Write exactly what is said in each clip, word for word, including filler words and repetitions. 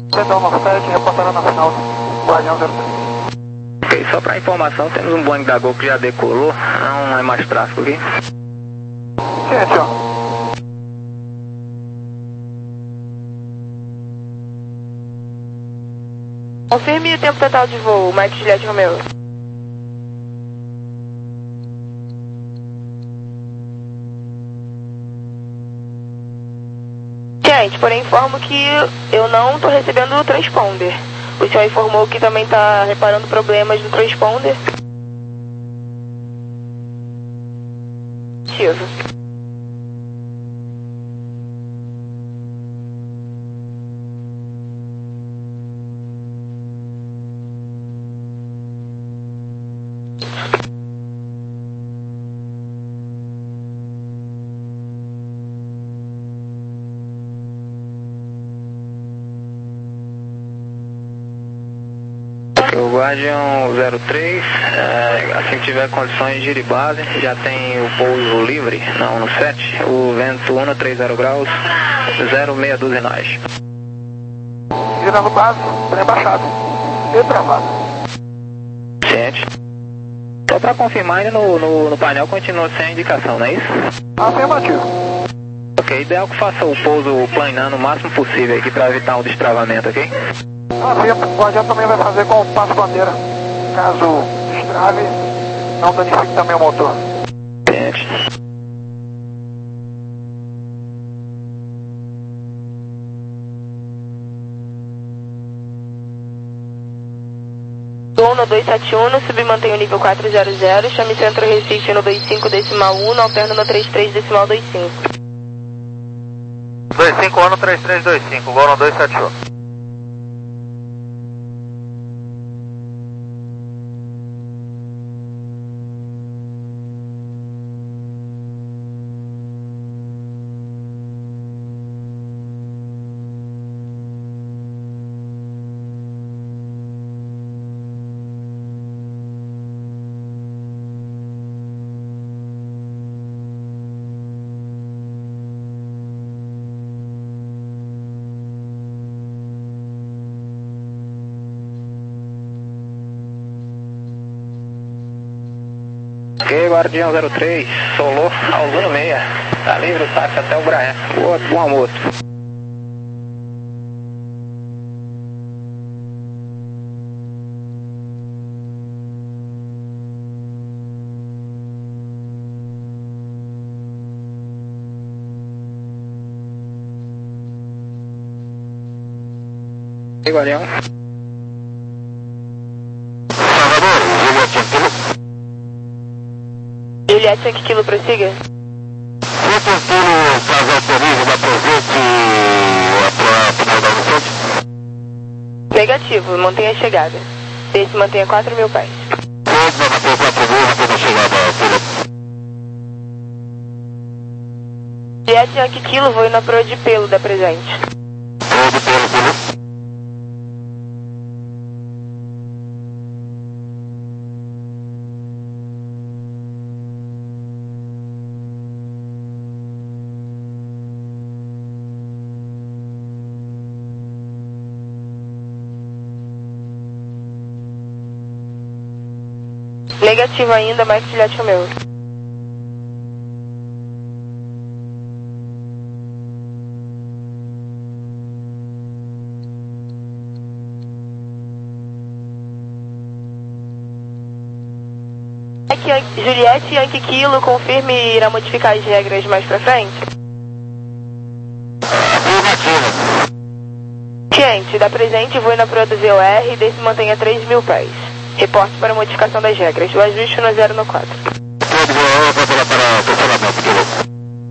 Central nove sete, reportando na final, Guardião zero três. Ok, só para informação, temos um Boeing da Gol que já decolou, não é mais tráfego aqui. Ciente, ó. Confirme o tempo total de voo, Mike Juliette Romeo. Gente, porém informo que eu não estou recebendo o transponder. O senhor informou que também está reparando problemas no transponder? Ativo. O Guardião zero três, é, assim que tiver condições de ir de base, já tem o pouso livre, não, no sete, o vento um três zero graus, zero seis doze nós. Girando base, trem baixado. E travado. Ciente. Só para confirmar, ainda no, no, no painel continua sem indicação, não é isso? Afirmativo. Ok, ideal que faça o pouso planando o máximo possível aqui para evitar um destravamento, ok? O Guardião também vai fazer com o passo bandeira. Caso destrave, não danifique também o motor. Ciente. Gol no dois sete um, submantém o nível quatro zero zero, chame centro Recife no dois cinco decimal um, no alterno no trinta e três decimal vinte e cinco. dois cinco um no trinta e três vinte e cinco, gol no dois sete um. Ok, Guardião zero três, solou ao zero seis, tá livre o táxi até o Braé. Boa, bom almoço. Ok, Guardião. Juliette, cinco quilo, prossiga. Foi tranquilo fazer o turismo da presente para a final da Vicente? Negativo, mantenha a chegada. Desce mantenha quatro mil pés. Pode manter quatro mil até a chegada, filho. Juliette, cinco quilo, voe na proa de pelo da presente. Proa de pelo, filho. Negativo ainda, Mike Juliette Romeo. Juliette, Yankee Kilo, confirme e irá modificar as regras mais pra frente? Afirmativa. Ciente, da presente, voe na proa do V O R e desce mantenha três mil pés. Reporte para modificação das regras. O ajuste no zero no quatro. Pode voar para para funcionamento, filho.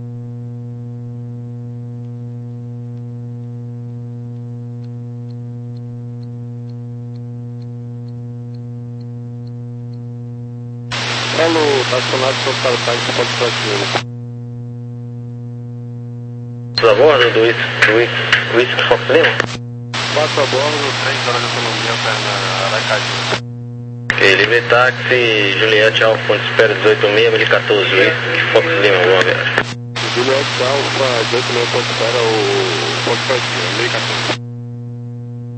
Elo, estacionado para o táxi, pode estar aqui. A bordo do Whisky Fox Lima? quatro a bordo, três horas de autonomia para Aracaju. Ok, livre táxi, Juliette Alfa, espera dezoito mil, mil e quatorze, Whisky Fox Lima, boa viagem. Juliette Alfa, dezoito mil, espera o Fox Lima, mil e quatorze.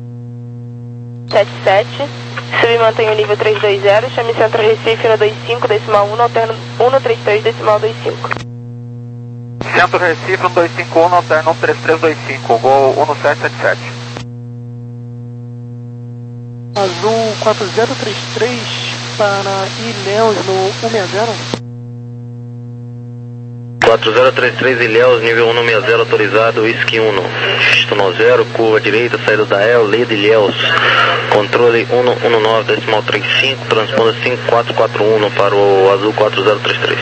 sete sete. Sub e mantenha o nível trezentos e vinte. Chame Centro Recife no dois cinco, decimal um, alterno um no trinta e três, decimal vinte e cinco. Centro Recife no dois cinco um, alterno um três três dois cinco, Gol um no sete sete sete. Azul quatro zero três três para Ilhéus no cento e sessenta. quatro zero três três Ilhéus, nível cento e sessenta, autorizado, Whisky um, X zero, curva direita, saída da E L, Leda Ilhéus, controle cento e dezenove, decimal trinta e cinco, transponda cinco quatro quatro um para o Azul quatro zero três três.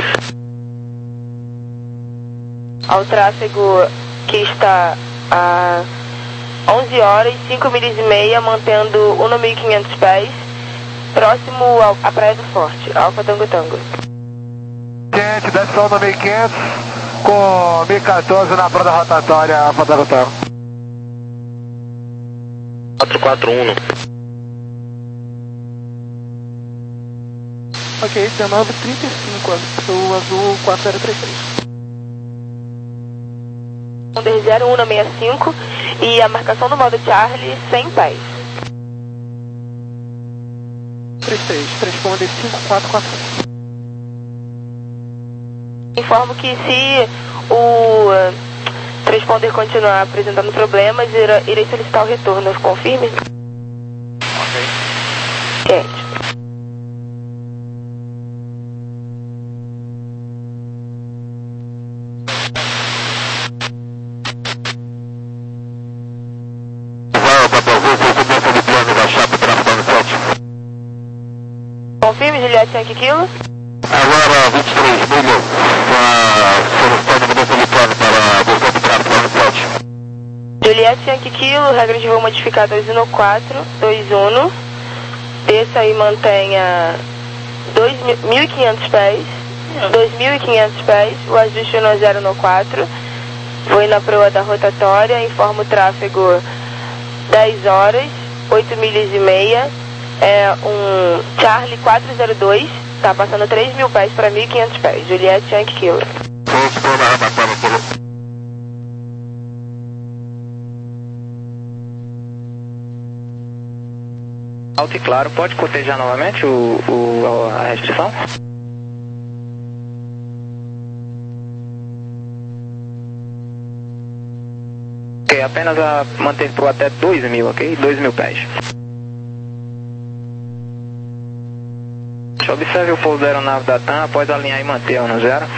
Ao tráfego que está a onze horas, cinco milhas e meia, mantendo um no mil e quinhentos pés, próximo ao, à Praia do Forte, Alfa Tango Tango. Gente, desce só no mil e quinhentos, com mil e quatorze na prova rotatória, Alfa Tango Tango. quatro quatro um. Ok, dezenove trinta e cinco, o Azul quatro zero três três. zero um no sessenta e cinco e a marcação do modo Charlie cem pés. trinta e três, transponder cinco quatro quatro. Informo que se o uh, transponder continuar apresentando problemas, irá, irei solicitar o retorno. Confirme? Ok. Gente. Confirme, Juliette Yankee Kilo. Agora vinte e três milhas, solicitando mudança de plano para voltar de tráfego lá no Forte. Juliette Yankee Kilo, regra de voo modificada dois um quatro, dois um. Desça e mantenha dois mil e quinhentos pés, dois mil e quinhentos pés, o ajuste no zero no quatro. Vou na proa da rotatória, informo o tráfego dez horas, oito milhas e meia. É um Charlie quatro zero dois, tá passando três mil pés para mil e quinhentos pés. Juliette Yankee Kilo. Alto e claro, pode cotejar novamente o, o, a restrição? Ok, apenas a manter por até dois mil, ok? dois mil pés. Observe o pouso da aeronave da TAM após alinhar e manter no zero.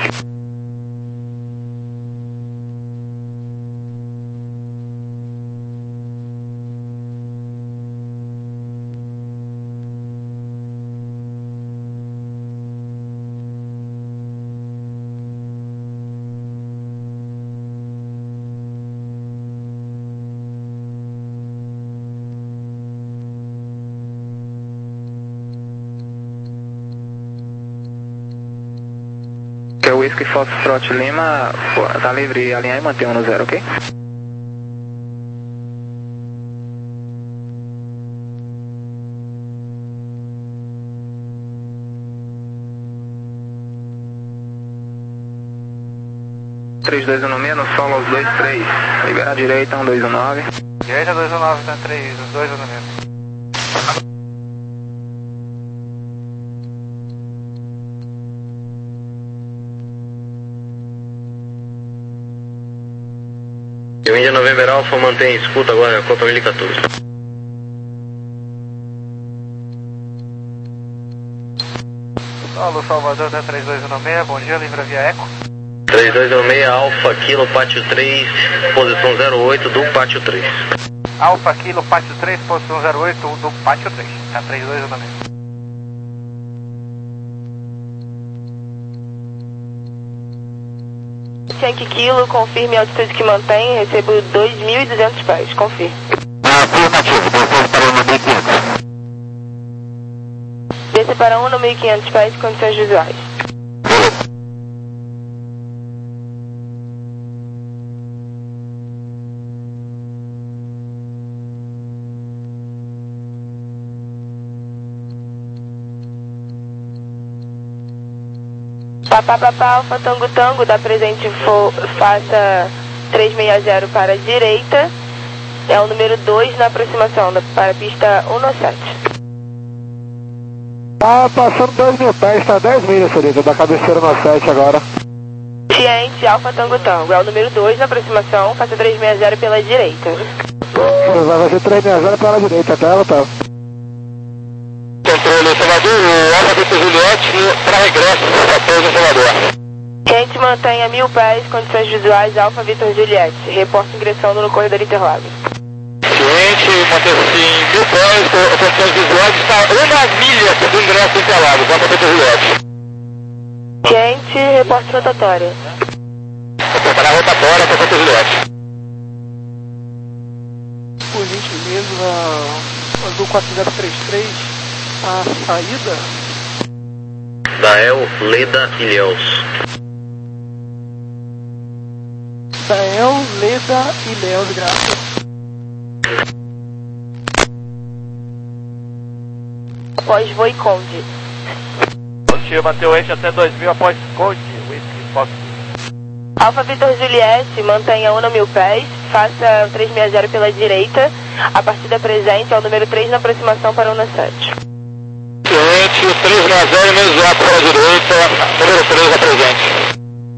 O Whisky Foxtrot Lima tá livre, alinhar e manter no zero, ok? três dois um seis, no solo aos dois três, libera a direita, um dois um nove. Direita dois um nove, tá três, dois um nove. E o Índia November Alpha mantém escuta agora, Copa mil e quatorze. Alô Salvador, tá três dois um seis, bom dia, livra via Eco. três dois um seis, Alfa, Kilo, Pátio três, posição zero oito do Pátio três. Alfa, Kilo, Pátio três, posição zero oito do Pátio três, tá três dois um seis. Yankee Kilo, confirme a altitude que mantém, recebo dois mil e duzentos pés, confirme. Afirmativo, descendo para um no mil e quinhentos. Desce para um no mil e quinhentos pés, condições visuais. Papá, papá, Alfa Tango Tango, da presente for, faça trezentos e sessenta para a direita É o número dois na aproximação da, para a pista cento e sete. Tá passando dois mil pés, tá dez milhas, senhorita, da cabeceira no sete agora. Ciente, Alfa Tango Tango. É o número dois na aproximação, passa trezentos e sessenta pela direita. Vai ser trezentos e sessenta pela direita, até ela tá. Controle Salvador, Alfa Vitor Juliette, para regresso, após Salvador. Ciente, mantenha mil pés, condições visuais, Alfa Vitor Juliette. Reporte ingressando no corredor Interlagos. Ciente, mantém-se em mil pés, condições visuais, está uma milha do ingresso Interlagos, Alfa Vitor Juliette. Ciente, reporte rotatória. Vou preparar a rotatória para Vitor Juliette. Por gentileza, azul quatro zero três três, a saída. Dael, Leda, Ilhéus. Dael, Leda e Léus, graças. Após Voi Conde. Positivo, bateu o eixo até dois mil após Conde. Whisky Fox. Alfa Vitor Juliette, mantenha um mil pés, faça trezentos e sessenta pela direita. A partida presente é o número três na aproximação para cento e sete. Ciente, o trezentos e sessenta menos quatro para a direita, número três a presente.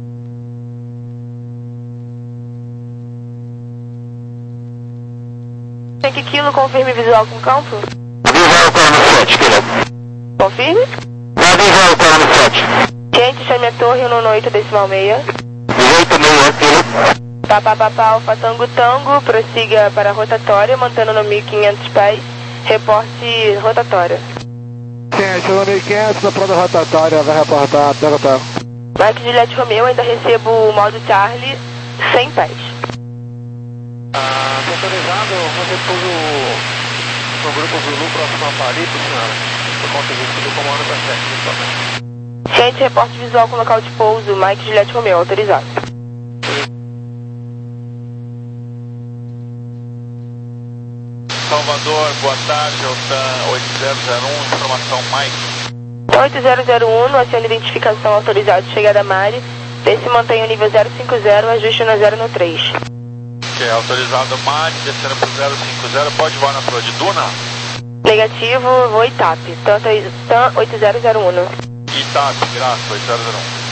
Tem que quilo, confirme visual com campo. Visual para no sete, querido. Confirme. Vai visual para no sete. Ciente, chame a torre no oito decimal meia. dezoito meia, querido. Papapá, Alfa Tango Tango, prossiga para a rotatória, mantendo no mil e quinhentos pés. Reporte rotatória. Sim, chegou mil e quinhentos, na prova rotatória, vai reportar até rotar. Mike Juliette Romeo, ainda recebo o modo Charlie, cem pés. Ah, autorizado, vou repouso no grupo Zulu, próximo a Palito, senhora. Por conta disso, do comando para sete, principalmente. Gente, reporte visual com local de pouso, Mike Juliette Romeo, autorizado. Salvador, boa tarde, OTAN oito zero zero um, informação Mike. oito zero zero um, acione identificação autorizado, chegada Mari. P se mantém o nível zero cinco zero, ajuste na zero no três. Ok, autorizado Mari, descendo para zero cinco zero, pode voar na flor de Duna? Negativo, vou Itap, TAM oito zero zero um. Itap, graça, oito zero zero um.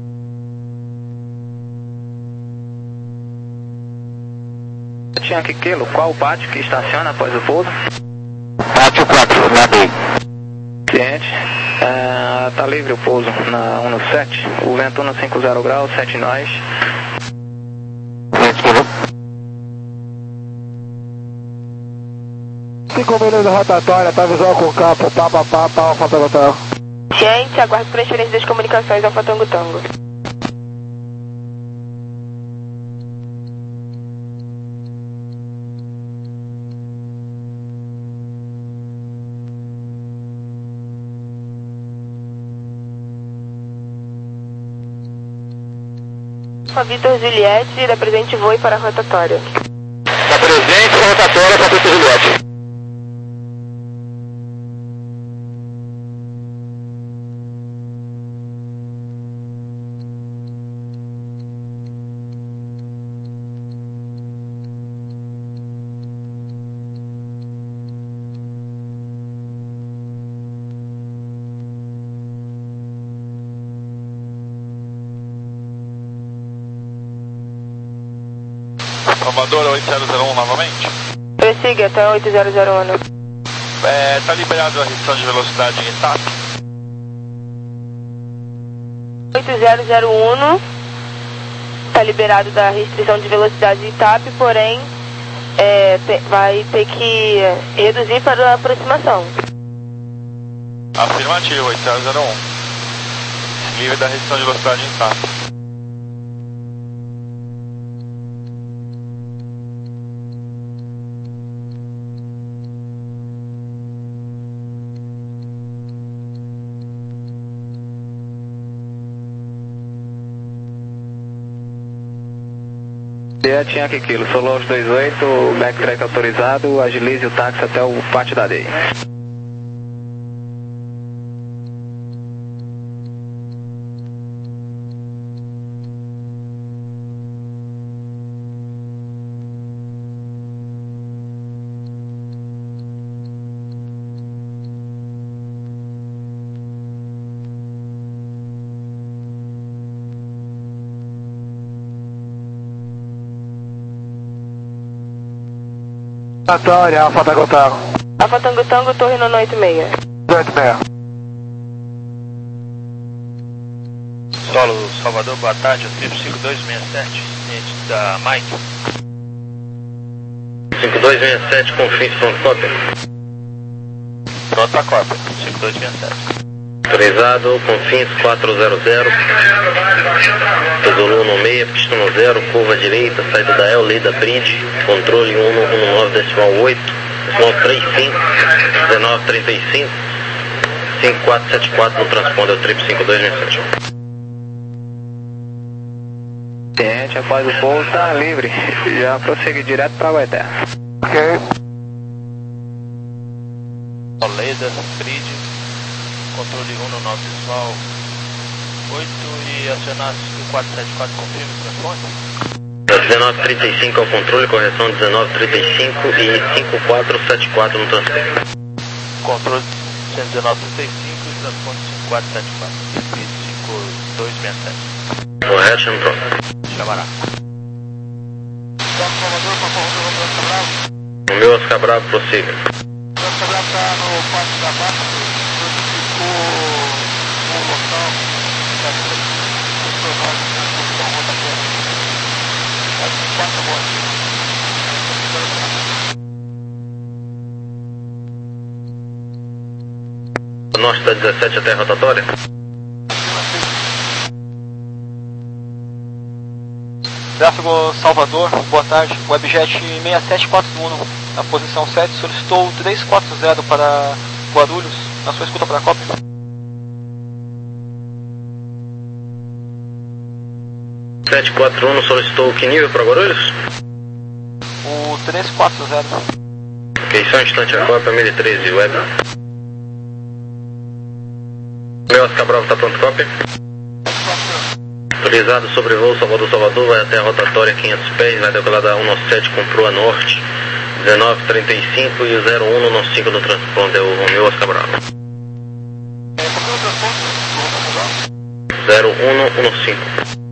Yankee Kilo, qual o pátio que estaciona após o pouso? Pátio quatro, nadei. Cliente, é, tá livre o pouso na cento e sete, o vento cento e cinquenta graus, sete nós. Ciente, querido. cinco milhas de rotatória, tá visual com campo, papapá, Alfa Tango Tango. Gente, aguardo transferência das comunicações ao Tango Tango. Alfa Vitor Juliette, da presente voe para a rotatória. Da presente, rotatória para Vitor Juliette. Salvador, oito zero zero um novamente. Prossiga, até oito zero zero um. É, tá liberado a restrição de velocidade em Itap? oito zero zero um, está liberado da restrição de velocidade em Itap, porém é, te, vai ter que reduzir para a aproximação. Afirmativo, oito zero zero um. Livre da restrição de velocidade em Itap. Juliette Yankee Kilo, Solos vinte e oito, backtrack autorizado, agilize o táxi até o pátio da D E I. Vitória, Alfa Tango Tango. Alfa Tango Tango, torre no oito seis. oito seis. Solo Salvador, boa tarde, o trip cinco dois seis sete, cliente da Mike. cinco dois seis sete, confins pronto cópia. Pronto a cópia, cinco dois seis sete. Autorizado, confins quatro zero zero. Zulu no meio, pista no zero, curva direita, saída da El, lei da Bridge, controle cento e dezesseis decimal oito, decimal trinta e cinco, dezenove trinta e cinco, cinco quatro sete quatro no transponder, trip cinco dois seis sete. Cliente, após o pouso, está livre. Já prossegue direto para Guaité. Ok. Toledo, Bridge, controle cento e dezesseis decimal oito e acionar cinco quatro sete quatro, confirme o transponder. dezenove trinta e cinco ao controle, correção dezenove trinta e cinco e cinco quatro sete quatro no transponder. Controle cento e dezenove trinta e cinco e transponder cinco quatro sete quatro, cinco dois seis sete. Correto, chama pronto. Chamará. Salvador, por favor, Oscar Bravo. O meu Oscar Bravo, prossiga. O Oscar Bravo está no quarto da baixa, notificou o local da funcionário da função rotatória. Quatro voltas. Norte da dezessete até a rotatória. Tráfego Salvador, boa tarde. Webjet seis sete quatro um na posição sete, solicitou três quatro zero para Guarulhos, na sua escuta para a cópia. sete quatro um solicitou que nível para Guarulhos? O três quatro zero. Ok, só um instante a cópia, mil e treze, web. Meu Oscar Bravo está pronto, cópia? Autorizado, sobrevoo Salvador, Salvador, vai até a rotatória quinhentos pés, vai decolar da cento e noventa e sete com proa norte, dezenove trinta e cinco e o zero um nove cinco no transponder, o Romeu Oscar Bravo. zero um nove cinco.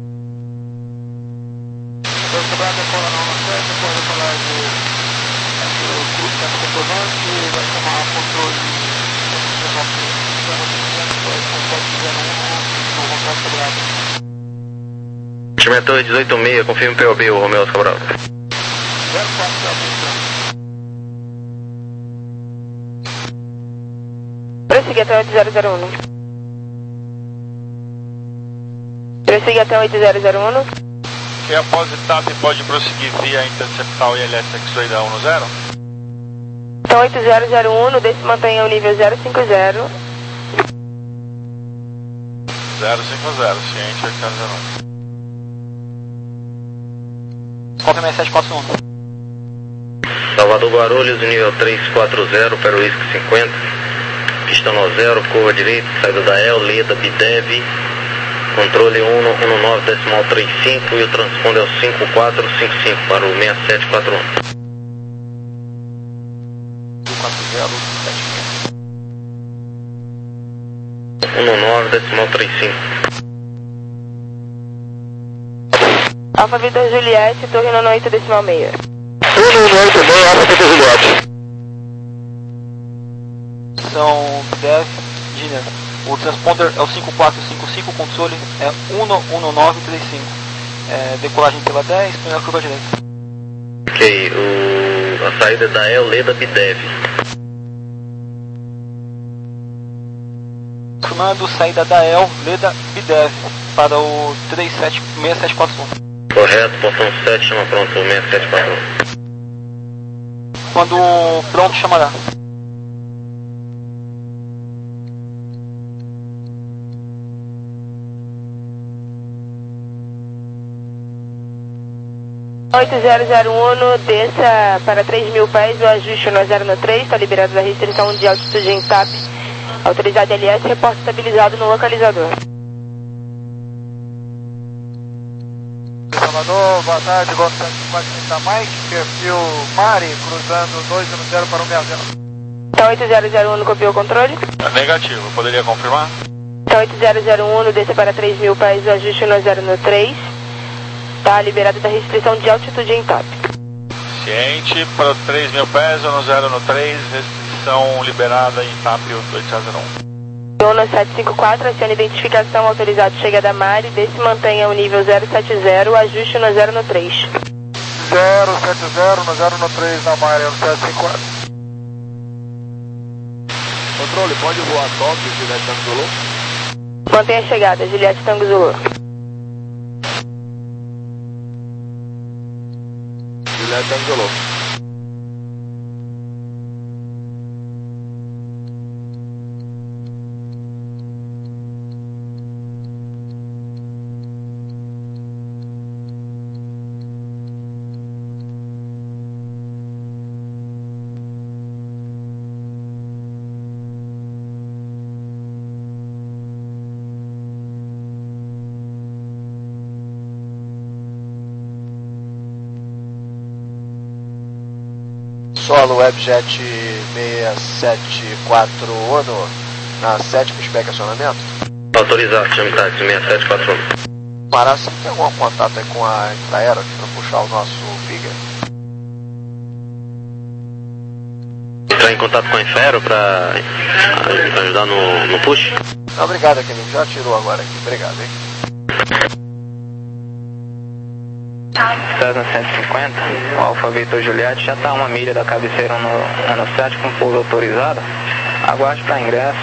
Oscar Bravo decola na nove sete, depois decolar do clube, está comprovante, vai tomar controle do Oscar Bravo. Estimator dezoito seis, confirme o P O B, o Romeu Oscar Bravo. zero quatro Prossiga até oito zero zero um. Prossiga até oito zero zero um. Quem após o TAP pode prosseguir via interceptar o I L S X-Ray da um zero? Então oito zero zero um, desce mantenha o nível zero cinco zero. zero cinco zero, ciente oito zero zero um. Cópia seis sete quatro um. Salvador Guarulhos, nível três quatro zero, para o Whisky cinquenta. Pista no zero, curva direita, saída da El, Leda, Bidev. Controle cento e dezesseis decimal trinta e cinco e o transponder é o cinco quatro cinco cinco para o seis sete quatro um. quatro zero sete cento e dezesseis decimal trinta e cinco. Alfa Vitor Juliette, torre no oito decimal meia. cento e oito seis, Alfa Vitor Juliette. São Dev, Giner. O transponder é o cinco quatro cinco cinco, o controle é um um nove três cinco. É, decolagem pela dez, primeira curva direita. Ok, o, a saída da El, Leda, Bidev. Confirmando saída da El, Leda, Bidev para o três sete seis sete quatro um. Correto, portão sete, chama pronto, o seis sete quatro um. Quando pronto, chamará. oito zero zero um, desça para três mil pés, o ajuste no zero no três, está liberado da restrição de altitude em TAP. Autorizado L S, reporte estabilizado no localizador. Salvador, boa tarde, gostaria de da Mike, perfil Mari, cruzando dois um zero para o seis zero. Então oito zero zero um, copiou o controle? Negativo, poderia confirmar? Então oito zero zero um, desça para três mil pés, o ajuste no zero no três. Está liberado da restrição de altitude em TAP. Ciente, para três mil pés, no zero no três, restrição liberada em T A P dois zero zero um. Uno sete cinco quatro, aciona identificação, autorizado, chega da Mari, desce mantenha o nível zero sete zero, ajuste no zero no três. zero sete zero no zero no três na Mari, no sete cinco quatro. Controle, pode voar Tóquio, Juliette Tango Zulu? Mantenha a chegada, Juliette Tango Zulu. Juliette Tango Zulu. Solo Webjet seis sete quatro Uno, na sete com spec acionamento. Autorizado, chame táxi seis sete quatro um. Pará, você tem algum contato aí com a Infraero aqui para puxar o nosso Figure? Entrar em contato com a Infraero para ajudar no, no push? Não, obrigado, querido. Já tirou agora aqui. Obrigado, hein? Cessna cento e cinquenta, o Alfa Victor Juliette já está uma milha da cabeceira no, no sete com pouso autorizado. Aguarde para ingresso.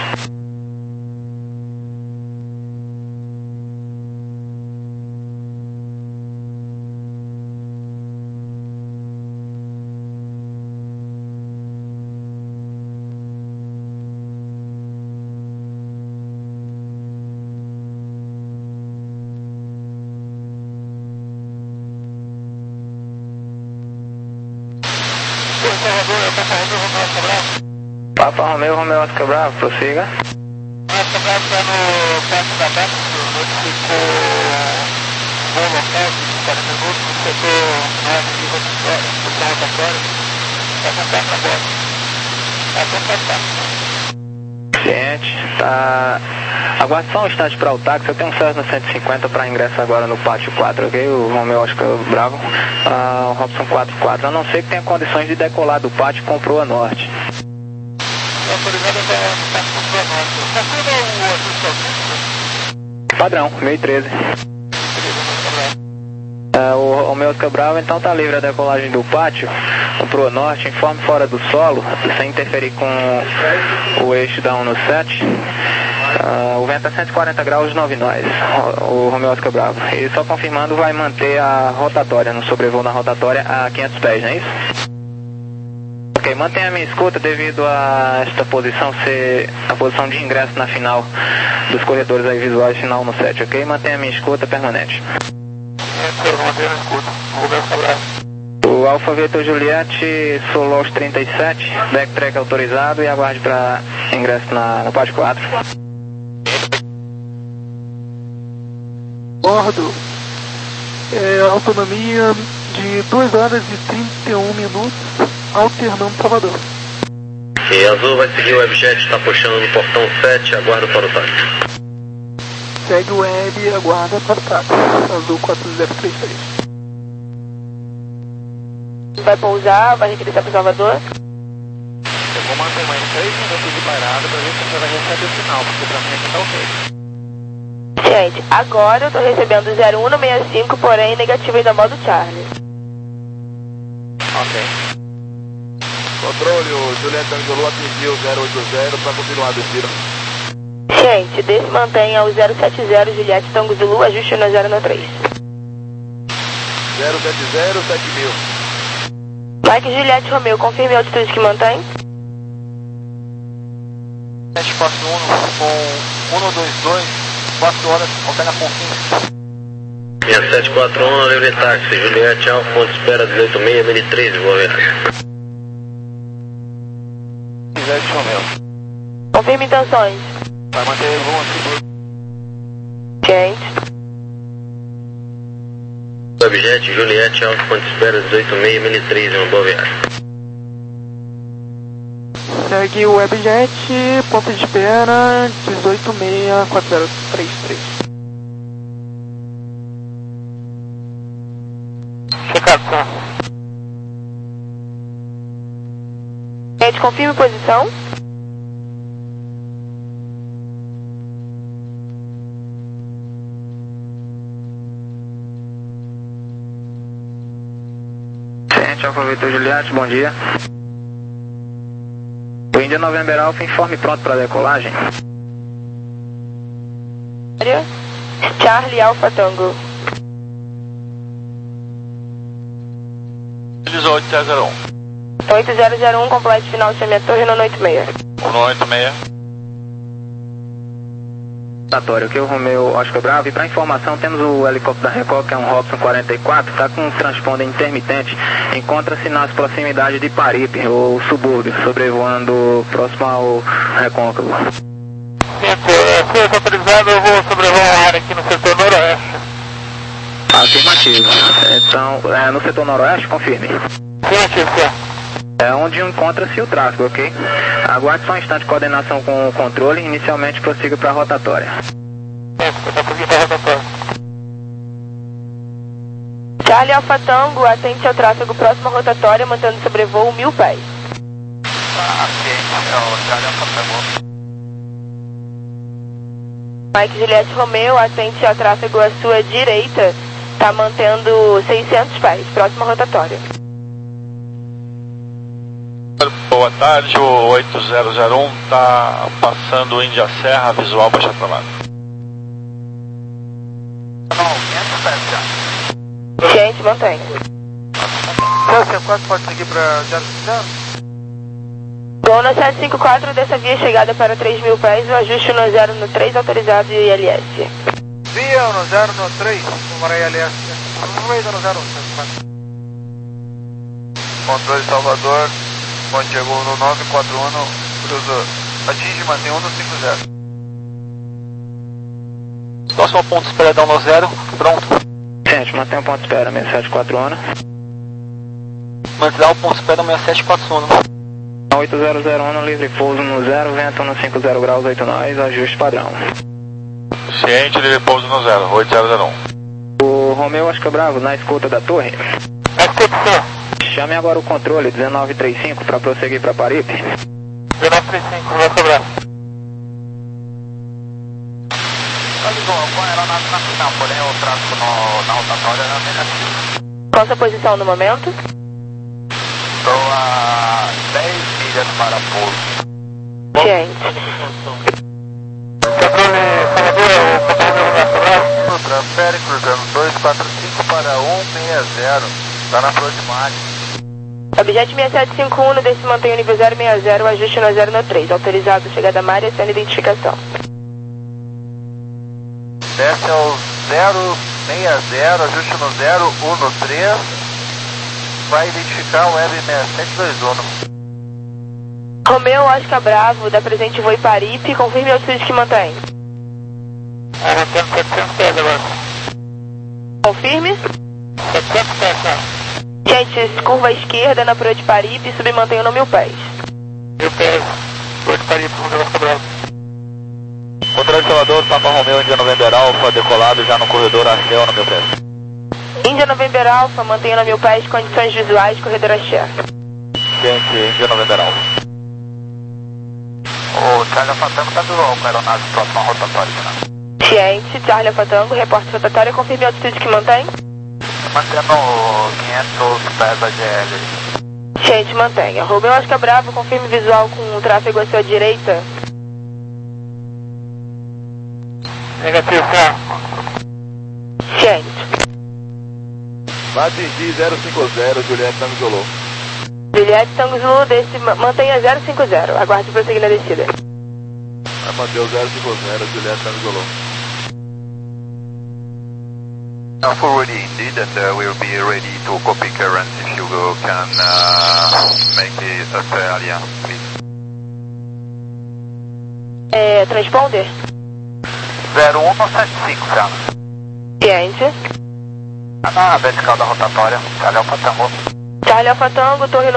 Papa Romeo, Romeo Oscar Bravo, prossiga. Oscar Bravo está no perto da Bex, notificou voo local de quarenta minutos no setor nove de rotatório, está com perto da borda. Está sempre passando. Ciente, tá. Aguarde só um instante para o táxi, eu tenho um Cessna cento e cinquenta para ingresso agora no pátio quatro, ok? O Romeo Oscar Bravo, uh, o Robson quatro quatro, a não ser que tenha condições de decolar do pátio com proa norte. Autorizado está com proa norte. Está tudo o ajuste ao Padrão, mil e treze. Uh, o Romeo Oscar Bravo então tá livre a decolagem do pátio, com proa norte, informe fora do solo, sem interferir com o eixo da Uno sete. Uh, o vento é cento e quarenta graus, nove nós, o, o Romeo Oscar Bravo. E só confirmando, vai manter a rotatória, no sobrevoo na rotatória a quinhentos pés, não é isso? Ok, mantenha a minha escuta devido a esta posição ser a posição de ingresso na final dos corredores aí visuais final no sete, ok? Mantenha a minha escuta permanente. O Alfa Victor Juliette, solo aos trinta e sete, backtrack autorizado e aguarde para ingresso na, no pátio quatro. Bordo, é, autonomia de duas horas e trinta e um minutos, alternando Salvador. E Azul vai seguir o Webjet, está puxando no portão sete, aguarda para o táxi. Segue o web e aguarda para o táxi. Azul quatro zero três três. Vai pousar, vai regressar para Salvador? Eu vou manter mais três minutos de parada para ver se você vai receber o sinal, porque para mim aqui tá ok. Gente, agora eu estou recebendo zero um seis cinco, porém negativo ainda modo Charlie. Ok. Controle, o Juliette Tango Zulu atingiu zero oito zero para continuar a descida. Gente, desse mantenha o zero sete zero, Juliette Tango Zulu, ajuste no zero no três. zero sete zero, sete mil. Mike Juliette Romeo, confirme a altitude que mantém. sete quatro um com um dois dois, quatro horas, altera pontinho. seis sete quatro um, livre táxi, Juliette Alfa, ponto espera dezoito seis, mil e treze, boa viagem. Juliette Romeo. Confirme intenções. Vai manter o voo aqui. Gente. Webjet, Juliette Alfa, ponto espera dezoito seis, mil e treze, uma boa viagem. Segue o Webjet, ponto de espera, dezoito seis quatro zero três três. Checado, tá? Ciente, confirme posição. Ciente, Alfa Vitor Juliette, bom dia. O Índia November Alpha, informe pronto para decolagem. Charlie Alpha Tango. oito zero zero um. oito zero zero um, complete final de minha torre no oito seis. um oito seis. Rotatório, aqui é o Romeu Oscar Bravo, e para informação temos o helicóptero da Record, que é um Robson quarenta e quatro, está com um transponder intermitente, encontra-se nas proximidades de Paripe, ou subúrbio, sobrevoando próximo ao Recôncavo. Se eu estou autorizado, eu vou sobrevoar a área aqui no setor noroeste. Afirmativo. Então, é, no setor noroeste, confirme. Afirmativo, senhor. É onde encontra-se o tráfego, ok? Aguarde só um instante de coordenação com o controle e inicialmente prossiga para a rotatória. É, está prosseguindo para a rotatória. Charlie Alpha Tango, atente ao tráfego próximo à rotatória, mantendo sobrevoo mil pés. Ah, ciente, é o Charlie Alpha Tango. Mike Juliette Romeo, atente ao tráfego à sua direita, está mantendo seiscentos pés, próximo à rotatória. Boa tarde, o oito zero zero um está passando o Índia Serra, visual baixa para lá. Gente, mantenha. zero quatro pode seguir para zero zero? Gona sete cinco quatro, dessa via chegada para três mil pés, o ajuste no zero no três, autorizado I L S. Via no zero no três, para I L S. No zero no Controle Salvador, onde chegou no nove quatro um, cruzou. Atinge, mantém um no cinco zero. Próximo ponto de espera, dá um no zero, pronto. Gente, mantém o ponto de espera, seis sete quatro um. Manter o ponto de espera, seis sete quatro um. oito zero zero um, livre pouso no zero, vento no cinco zero graus, oito nós, ajuste padrão. Ciente, livre pouso no zero, oito zero zero um. O Romeu Oscar Bravo, na escuta da torre. Na escuta, senhor. Chame agora o controle dezenove trinta e cinco para prosseguir para Paripe. dezenove trinta e cinco, vai cobrar. Com a aeronave na final, porém o tráfego no, na rotatória é negativo. Qual a sua posição no momento? Estou a dez milhas para pouso. Ciente. Controle Salvador, o controle vai cobrar. Transfere cruzando dois quatro cinco para um seis zero. Está na Prodimag. Objeto seis sete cinco um, desse mantém o nível zero seis zero, ajuste no zero no três. Autorizado, chegada à área, sem identificação. Desce ao zero seis zero, ajuste no zero um no três. Vai identificar o Web seis sete dois um. Romeu Oscar Bravo, da presente voo Paripe, confirme a altitude que mantém. Ah, mantendo setecentos pés agora. Confirme. setecentos pés, tá? Gente, curva à esquerda na proa de Paripe, submantenha no mil pés. Mil pés, proa de Paripe, vamos ver cobrado. Controle Salvador, Papa Romeu, Índia November Alpha, decolado já no corredor A C E O no meu pés. Índia November Alpha, mantenha no mil pés, condições visuais, corredor axé. Gente, Índia November Alpha. O Charlie Alpha Tango está visual com a aeronave próxima à rotatória, né? Ciente, Charlie Alpha Tango, reporte rotatória, confirme a altitude que mantém. Mantendo quinhentos pés a G L. Ciente, mantenha. Romeu Oscar Bravo, confirme visual com o tráfego à sua direita. Negativo, senhor. Ciente. Vai atingir zero cinco zero, Juliette Tango Zulu. Juliette Tango Zulu, desse, mantenha zero cinco zero. Aguarde prosseguir na descida. Vai manter o zero cinco zero, Juliette Tango Zulu. Now forward indeed, and uh, we'll be ready to copy current if you go, can uh, make the Australia, please. É, transponder? zero um sete cinco, senhor. Ciente. Na vertical da rotatória, Charlie Alpha Tango. Charlie Alpha Tango, torre